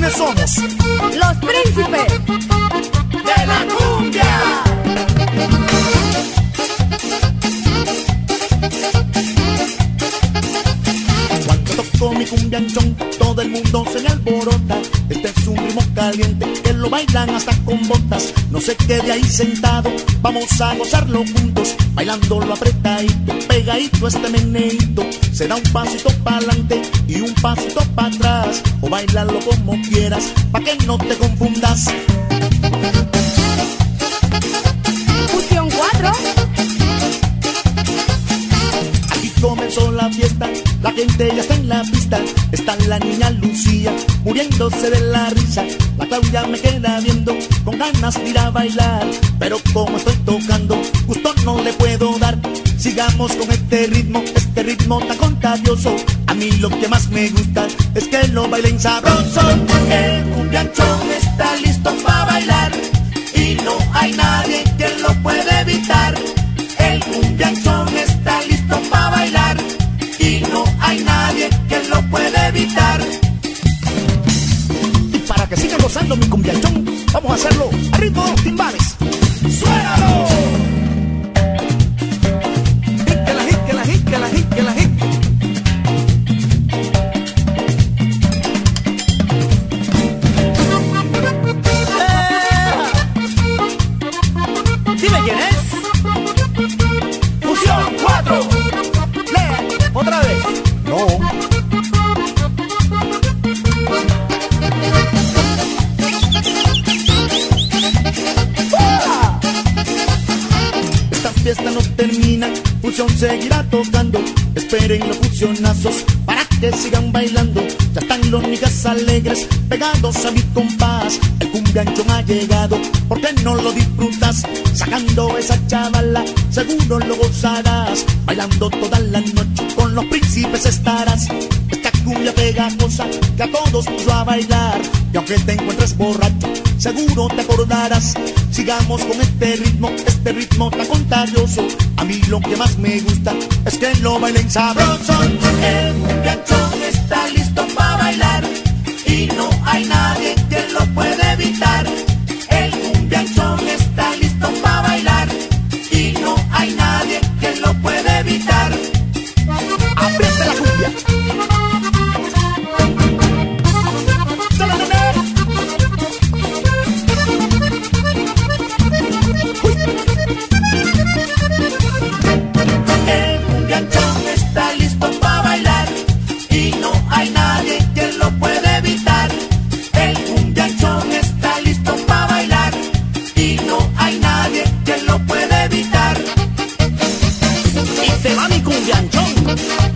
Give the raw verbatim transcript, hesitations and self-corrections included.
¿Quiénes somos? Los príncipes de la cumbia. Cuando toco mi cumbianchón, todo el mundo se me alborota. Este es un ritmo caliente que lo bailan hasta con botas. No se quede ahí sentado, vamos a gozarlo juntos, bailándolo apretadito, pegadito este meneíto. Se da un pasito para adelante y un pasito para atrás, o bailalo como quieras, pa' que no te confundas. Fusión cuatro. Aquí comenzó la fiesta, la gente ya está en la pista. Está la niña Lucía muriéndose de la risa. La Claudia me queda viendo con ganas de ir a bailar, pero como estoy tocando, gusto no le puedo dar. Sigamos con este ritmo, este ritmo tan contagioso. A mí lo que más me gusta es que lo bailen sabroso. El cumbianchón está listo para bailar y no hay nadie que lo pueda evitar. El cumbianchón está listo para bailar y no hay nadie que lo pueda evitar. Y para que sigan gozando mi cumbianchón, vamos a hacerlo a ritmo de los timbales. ¡Suénalo! Que la hit, que la hit. Eh. Dime quién es. Fusión cuatro. Lea, otra vez. No. ¡Fuera! Esta fiesta no termina, Fusión seguirá tocando. Esperen los fusionazos para que sigan bailando. Ya están los niggas alegres pegados a mi compás. El cumbianchón ha llegado, ¿por qué no lo disfrutas? Sacando esa chavala, seguro lo gozarás. Bailando toda la noche, con los príncipes estarás. Esta cumbia pegajosa que a todos puso a bailar. Y aunque te encuentres borracho, seguro te acordarás. Sigamos con este ritmo, este ritmo tan contagioso. A mí lo que más me gusta es que lo bailen sabroso. El cumbianchón está listo para bailar y no hay nadie que lo pueda evitar. El cumbianchón está listo para bailar y no hay nadie que lo pueda evitar. ¡Apriete la cumbia! El cumbianchón está listo para bailar y no hay nadie que lo pueda evitar. El cumbianchón está listo para bailar y no hay nadie que lo pueda evitar. Y se va mi cumbianchón.